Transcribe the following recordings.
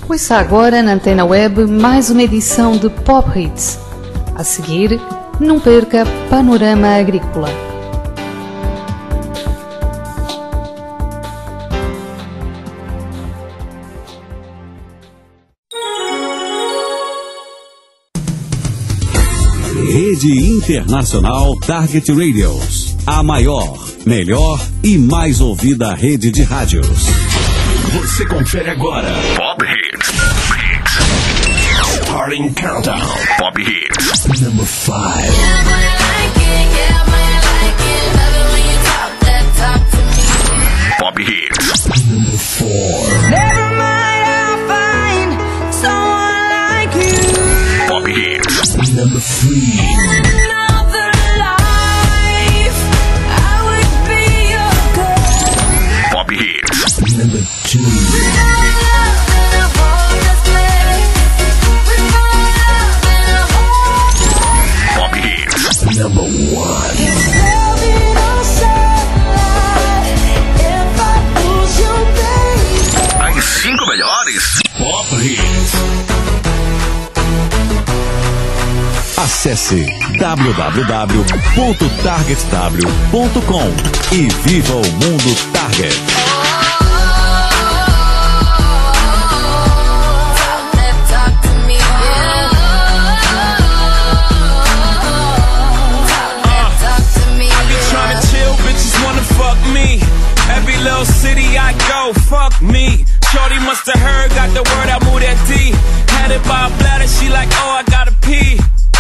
Ouça agora na Antena Web mais uma edição de Pop Hits. A seguir, não perca Panorama Agrícola. Rede Internacional Target Radios. A maior, melhor e mais ouvida rede de rádios. Você confere agora Pop Hits. Starting Countdown. Pop Hits. Number 5. Pop Hits. Number 4. Never mind, I'll find someone like you. Pop Hits. Number 3. Another life, I would be your girl. Pop Hits. Number 2. Pop Hits. Number 1. As 5 melhores Pop Hits. Acesse www.targetw.com e viva o mundo Target. Every little city I go, fuck me. Shorty musta heard, got the word, I moved that D. Had it by a bladder, she like, oh, I gotta pee.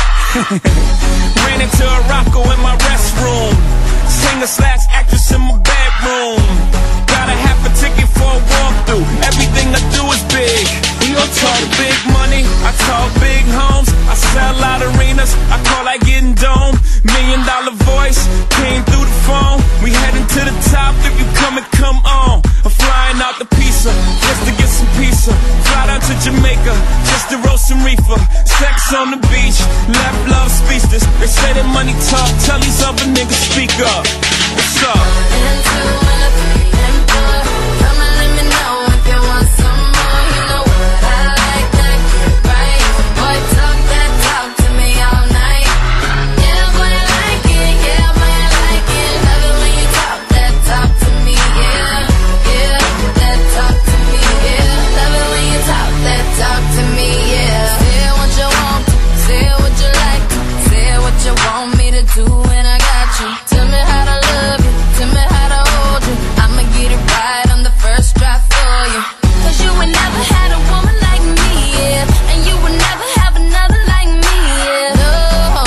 Ran into a rocko in my restroom. Singer/actress in my bedroom. Got a half a ticket for a walkthrough. Everything I do is big. We don't talk big money, I talk big homes. I sell out arenas, I call like getting dome. $1 million voice, came through the phone. We heading to the top, if you come and come on. I'm flying out the pizza, just to get some pizza. Fly down to Jamaica, just to roast some reefer. Sex on the beach, left love speechless. They say that money talk, tell these other niggas speak up. What's up? 1 and 2 and a 3 and 4. Come and let me know if you want some more. You know what I like, that get right. Boy, talk that talk to me all night. Yeah, boy, I like it. Yeah, boy, I like it. Love it when you talk that talk to me. Yeah, yeah, that talk to me. Yeah, love it when you talk that talk to me. Yeah, say what you want, say what you like, say what you want me to do, and I got you. Tell me how to love you, tell me how to hold you. I'ma get it right on the first try for you. 'Cause you would never had a woman like me, yeah. And you would never have another like me, yeah. No,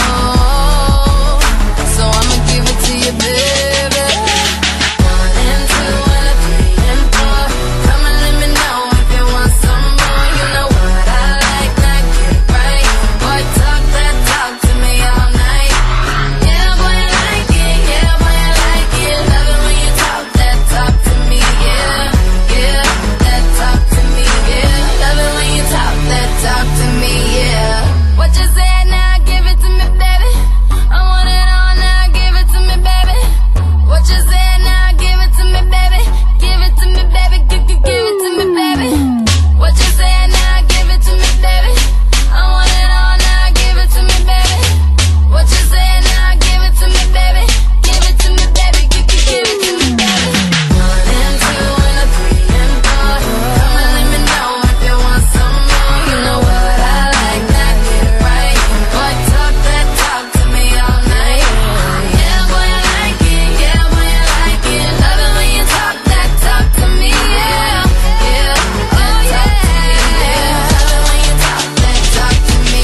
so I'ma give it to you, baby. 1 and 2 and a 3 and 4. Come and let me know if you want some more. You know what I like, that get right. Boy, talk that talk to me all night. Yeah, boy, I like it. Yeah, boy, I like it. Love it when you talk that talk to me. Yeah, yeah, that talk to me. Yeah, love it when you talk that talk to me. Yeah. What you say now? Give it to me, baby. I want it all now. Give it to me, baby. What you say now? Give it to me, baby. Give it to me, baby. Give it to me, baby. What you say now? Give it to me, baby. I want it all now. Give it to me, baby. What you say now? Give it to me, baby. Give it to me, baby. Give it to me, baby. 1 and 2 and a 3 and 4. Come and let me know if you want some more. You know what I like, that get right. Boy, talk that talk to me all night. Yeah, boy, I like it. Yeah, boy, I like it. Love it when you talk that talk to me. Yeah, yeah, that talk to me. Yeah, love it when you talk that talk to me.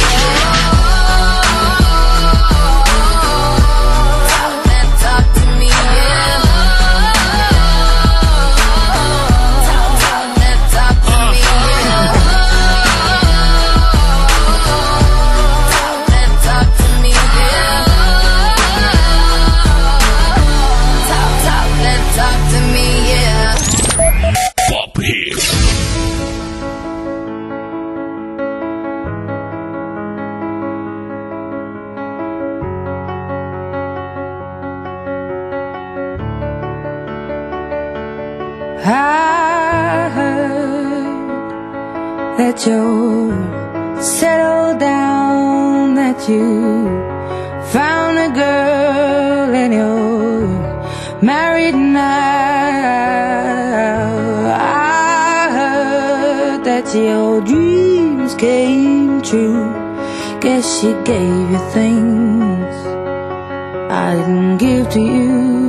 Talk that talk to me. Yeah, talk that talk to me. Yeah, talk that talk to me. Yeah, talk that talk to me. Yeah. Pop Hits. I heard that you're settled down, that you found a girl and you're married now. I heard that your dreams came true. Guess she gave you things I didn't give to you.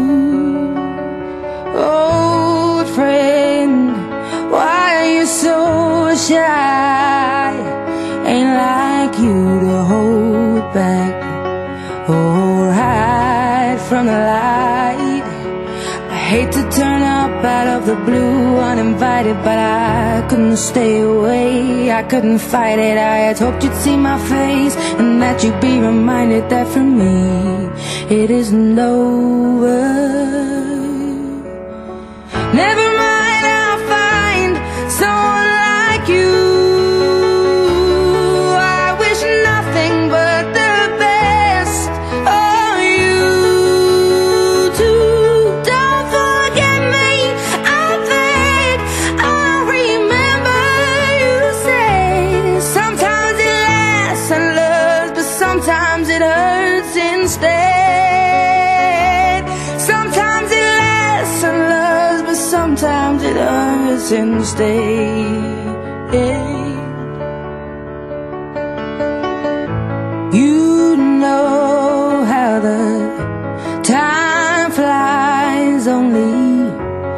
Old friend, why are you so shy? Ain't like you to hold back or hide from the light. I hate to turn up out of the blue uninvited, but I couldn't stay away, I couldn't fight it. I had hoped you'd see my face and that you'd be reminded that for me it isn't over. Never mind, I'll find someone like you. I wish nothing but the best for you too. Don't forget me, I think I'll remember you say. Sometimes it lasts and loves, but sometimes it hurts instead. Sometimes it lasts and loves, but sometimes it hurts instead. You know how the time flies. Only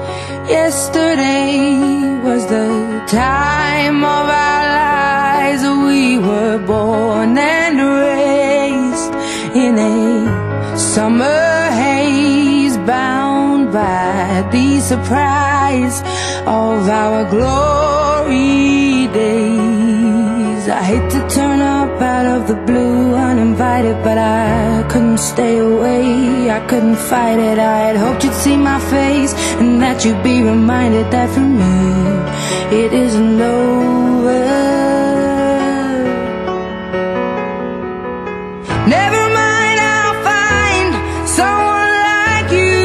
yesterday was the time of our lives. We were born and raised in a summer haze, bound by the surprise of our glory days. I hate to turn up out of the blue uninvited, but I couldn't stay away, I couldn't fight it. I had hoped you'd see my face and that you'd be reminded that for me it isn't over. Never mind, I'll find someone like you.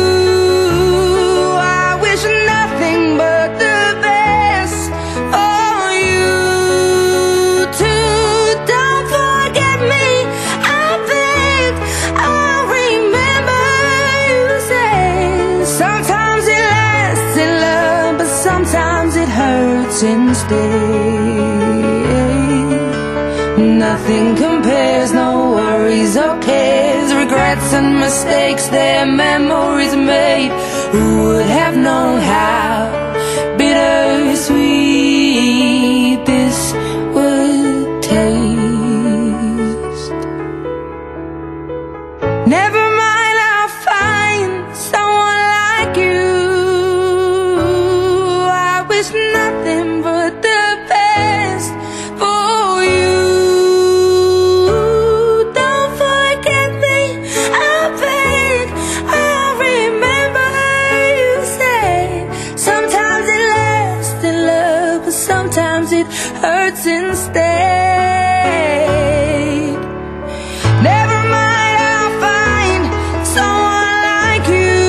I wish nothing but the best for you too. Don't forget me, I think I'll remember you say. Sometimes it lasts in love, but sometimes it hurts instead. Nothing compares, no worries or cares, regrets and mistakes, their memories made. Who would have known how bittersweet this would taste? Never mind, I'll find someone like you. I wish nothing but the best for you. Don't forget me, I think I'll remember you say. Sometimes it lasts in love, but sometimes it hurts instead. Never mind, I'll find someone like you.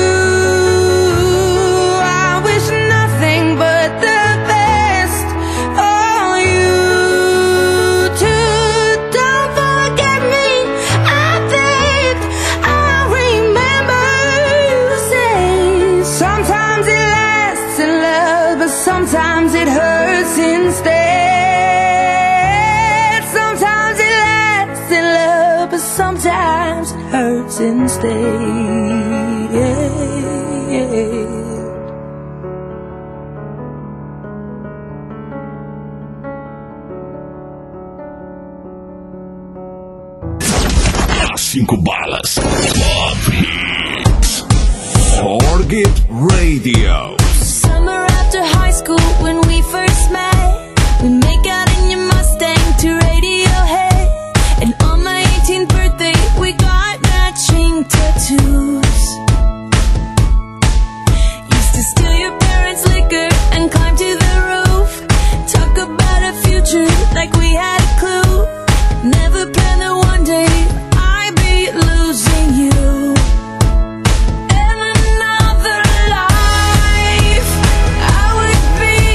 I wish nothing but the best for you too. Don't forget me, I think I'll remember you say. Sometimes it lasts in love, but sometimes it hurts instead. Sometimes it lasts in love, but sometimes it hurts instead. Yeah. Cinco balas. Target Radio. Summer after high school when we first met, we make out in your Mustang to Radiohead. And on my 18th birthday we got matching tattoos. Used to steal your parents' liquor and climb to the roof. Talk about a future like we had a clue. Never planned that one day I'd be losing you. In another life I would be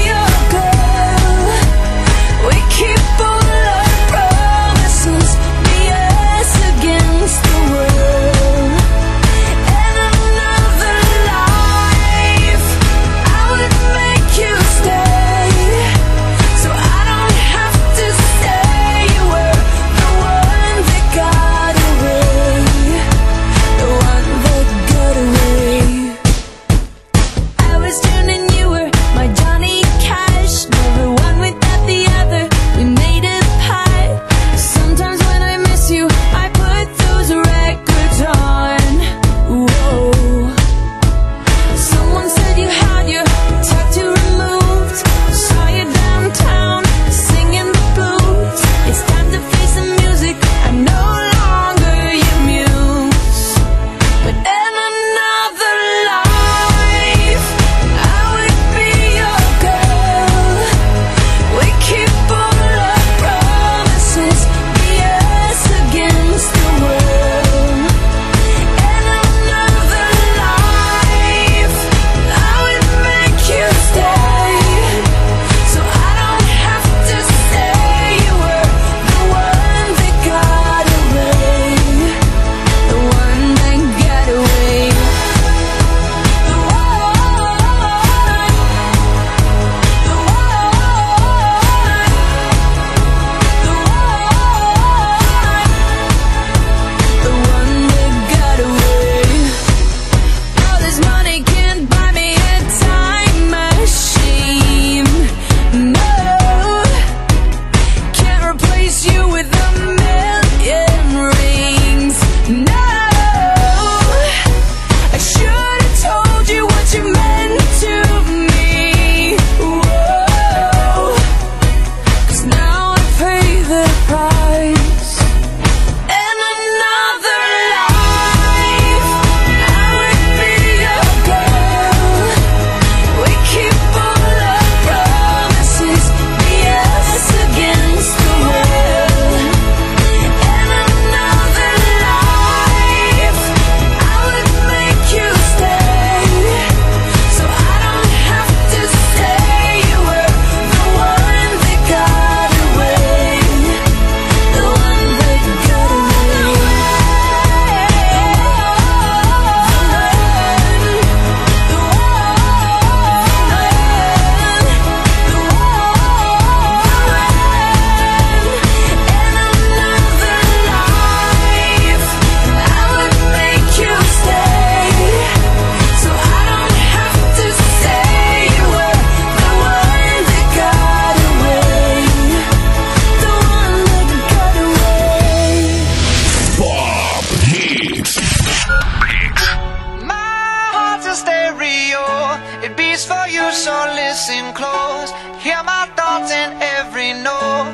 so listen close. Hear my thoughts in every note.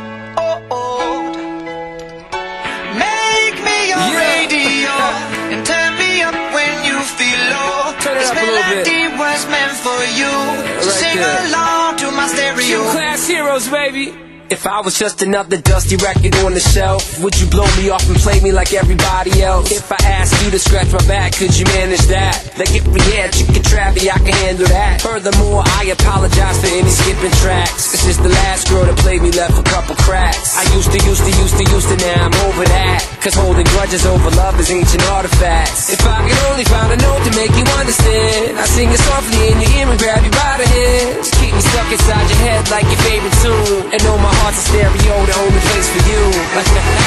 Make me your radio and turn me up when you feel low. This melody was meant for you, so sing along to my stereo. Class heroes, baby. If I was just another dusty record on the shelf, would you blow me off and play me like everybody else? If I asked you to scratch my back, could you manage that? Like if we had chicken Travie, I can handle that. Furthermore, I apologize for any skipping tracks. This is the last girl that played me, left a couple cracks. I used to, now I'm over that. Cause holding grudges over love is ancient artifacts. If I could only find a note to make you understand, I sing it softly in your ear and grab you by the hands. Keep me stuck inside your head like your favorite tune, and know my heart's a stereo, the only place for you. My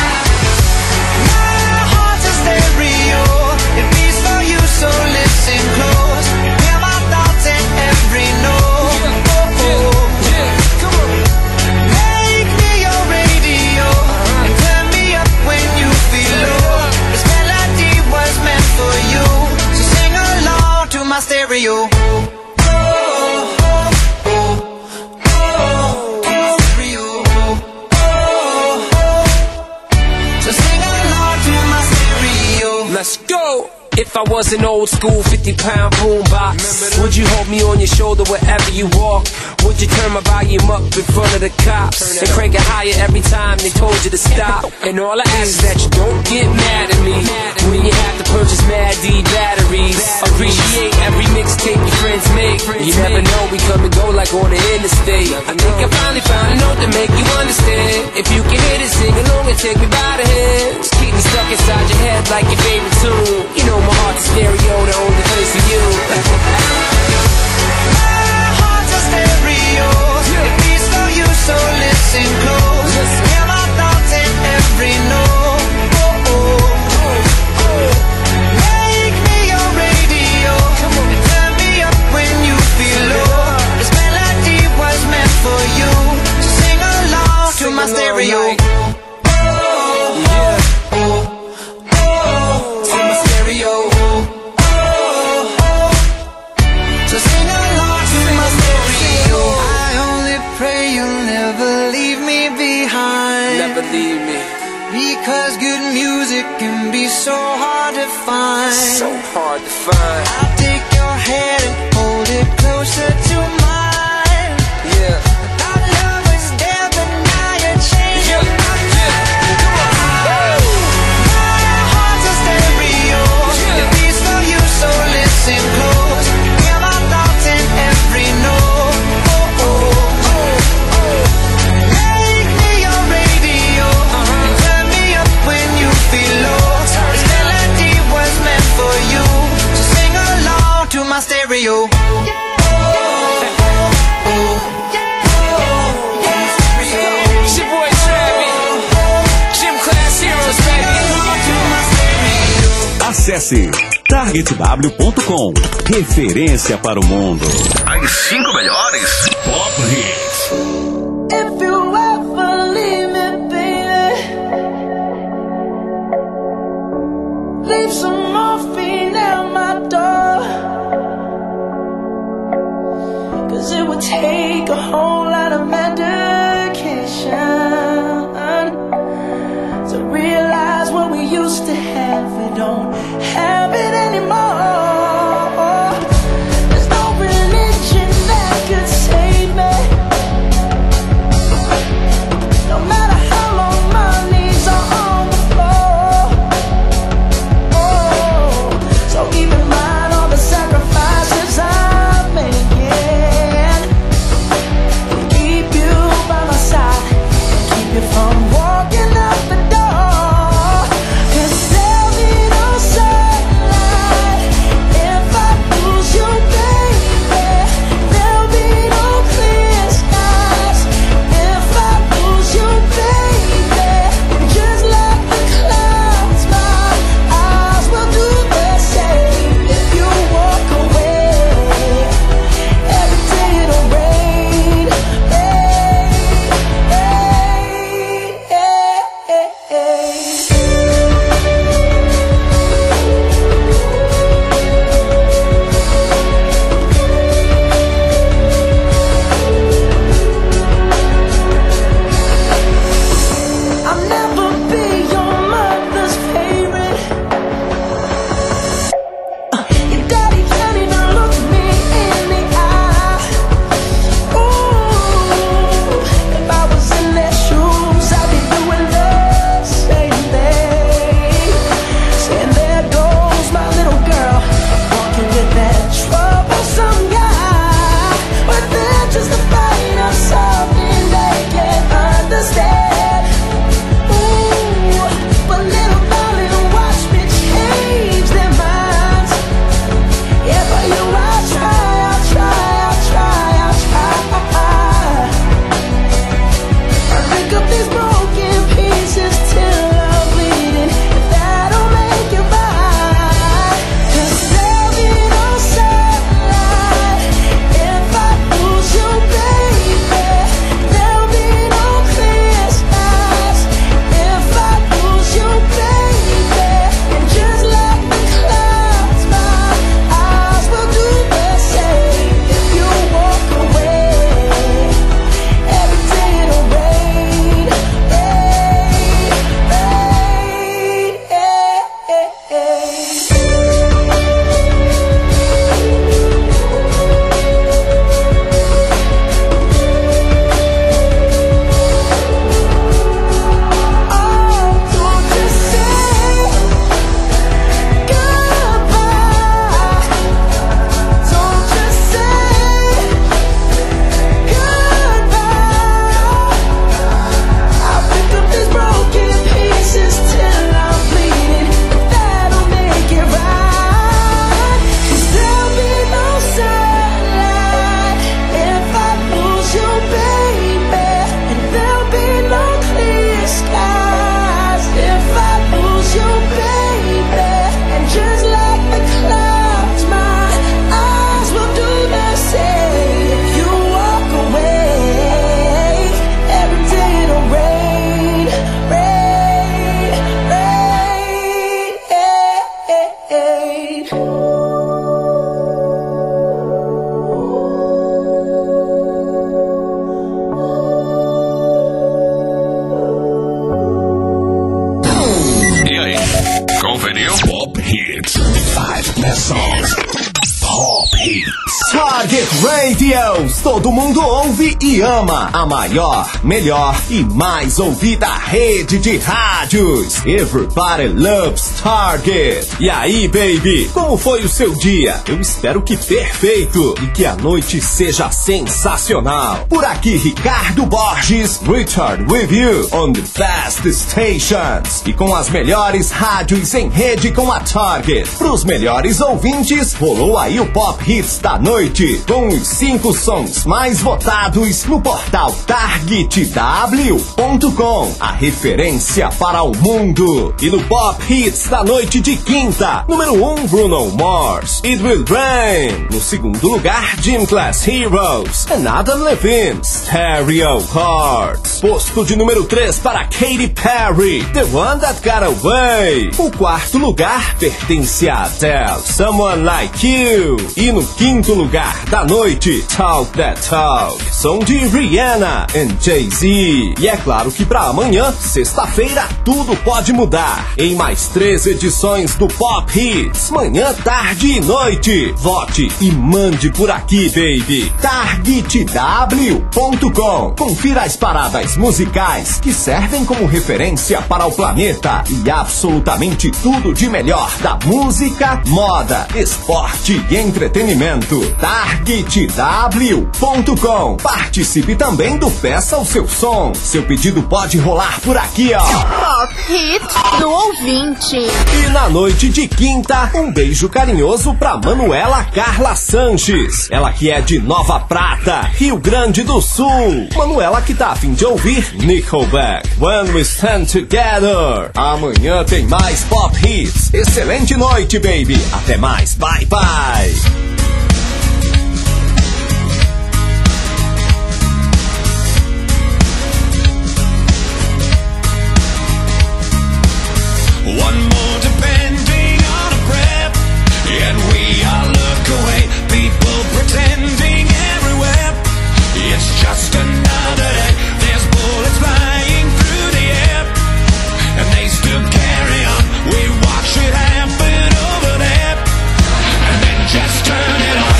heart's a stereo, it beats for you, so listen close. Hear my thoughts in every note. Come on. Make me your radio and turn me up when you feel low. This melody was meant for you, so sing along to my stereo. Let's go! If I was an old school 50-pound boombox, would you hold me on your shoulder wherever you walk? Would you turn my volume up in front of the cops and crank it higher every time they told you to stop? And all I ask is that you don't get mad at me when you have to purchase Mad D batteries. Appreciate every mixtape your friends make. You never know, we come and go like on the interstate. I think I finally found a note to make you understand. If you can hit it, sing along and take me by the hands. Keep me stuck inside your head like your favorite tune. You know my heart's a stereo, the only place for you. My heart's a stereo, it beats for you, so listen close. Hear my thoughts in every note. Make me your radio and turn me up when you feel low. This melody was meant for you, so sing along to my stereo. Because good music can be so hard to find. So hard to find. I'll take your hand and hold it closer to mine. Yeah. Our love was there, but now you're changing my mind. My heart's a stereo, it beats for you, so listen close. Hear my thoughts in every note. Make me your radio and turn me up when you feel low. This melody was meant for you, so sing along to my stereo. It's your boy Travie, Gym Class Heroes, baby. Acesse targetw.com. Referência para o mundo. As 5 melhores Pop Hits. If you ever leave me, baby, leave some morphine at my door. 'Cause it would take a whole lot of medication to realize what we used to have. We don't have it anymore. There's no religion that could save me. No matter how long my knees are on the floor. Oh, so even mind all the sacrifices I'm making to keep you Target Radio, todo mundo ouve e ama. A maior, melhor e mais ouvida rede de rádios. Everybody loves Target. E aí, baby, como foi o seu dia? Eu espero que perfeito e que a noite seja sensacional. Por aqui, Ricardo Borges, Richard with you on the best stations. E com as melhores rádios em rede com a Target. Pros melhores ouvintes, rolou aí o Pop Hits da noite, com os 5 sons mais votados no portal targetw.com, a referência para o mundo. E no Pop Hits da noite de quinta, número 1, Bruno Mars, It Will Rain. No segundo lugar, Gym Class Heroes, and Adam Levine, Stereo Hearts. Posto de número 3 para Katy Perry, The One That Got Away. O quarto lugar pertence a Adele, Someone Like You. E no quinto lugar da noite, Talk That Talk, som de Rihanna and Jay-Z. E é claro que pra amanhã, sexta-feira, tudo pode mudar. Em mais 3 edições do Pop Hits, manhã, tarde e noite. Vote e mande por aqui, baby. targetw.com. Confira as paradas musicais que servem como referência para o planeta e absolutamente tudo de melhor da música, moda, esporte e entretenimento. targetw.com. Participe também do Peça o Seu Som. Seu pedido pode rolar por aqui, ó. Pop Hit do ouvinte. E na noite de quinta, um beijo carinhoso pra Manuela Carla Sanches. Ela que é de Nova Prata, Rio Grande do Sul. Manuela que tá a fim de ouvir Nickelback, When We Stand Together. Amanhã tem mais Pop Hits. Excelente noite, baby. Até mais. Bye, bye. One more depending on a breath, and we all look away. People pretending everywhere. It's just another day. There's bullets flying through the air, and they still carry on. We watch it happen over there, and then just turn it on.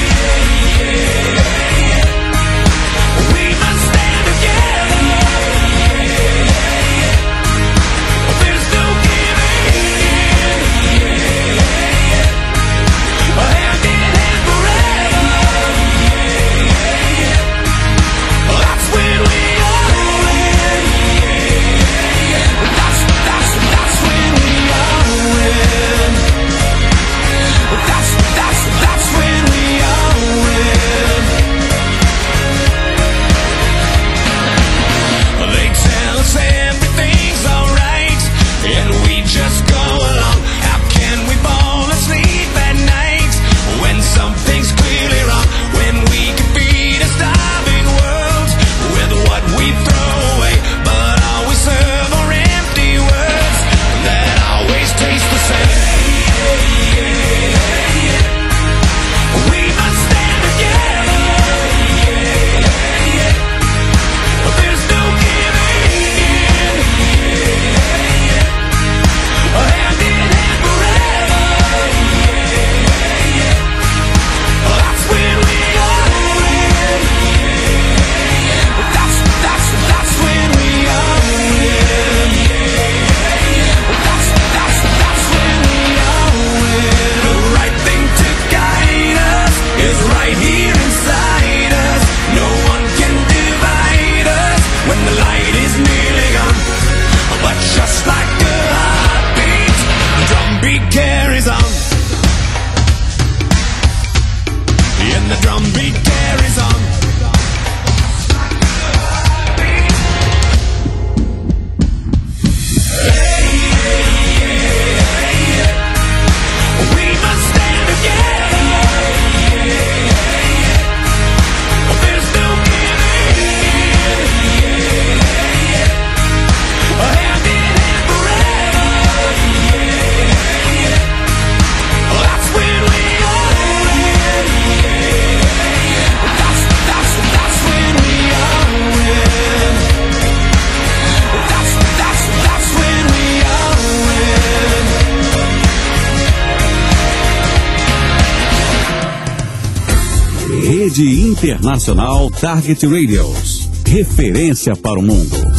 We must stand together. There's no giving in. Hand in hand forever. That's when we all win. That's when we all win. That's when we all win. They tell us everything's alright, and we just go along. How can we fall asleep at night when something's clearly wrong? When we can feed a starving world with what we throw away, but all we serve are empty words that always taste the same. We must stand together. There's no giving in. Hand in hand forever. That's when we all win. That's when we all win. That's when we all win. The right thing to guide us is right here inside us. No one can divide us when the light is nearly gone. But just like a heartbeat, the drumbeat carries on. And the drumbeat carries on. We must stand together. There's no giving in. Hand in hand forever. That's when we all win. That's Rede Internacional Target Radios. Referência para o mundo.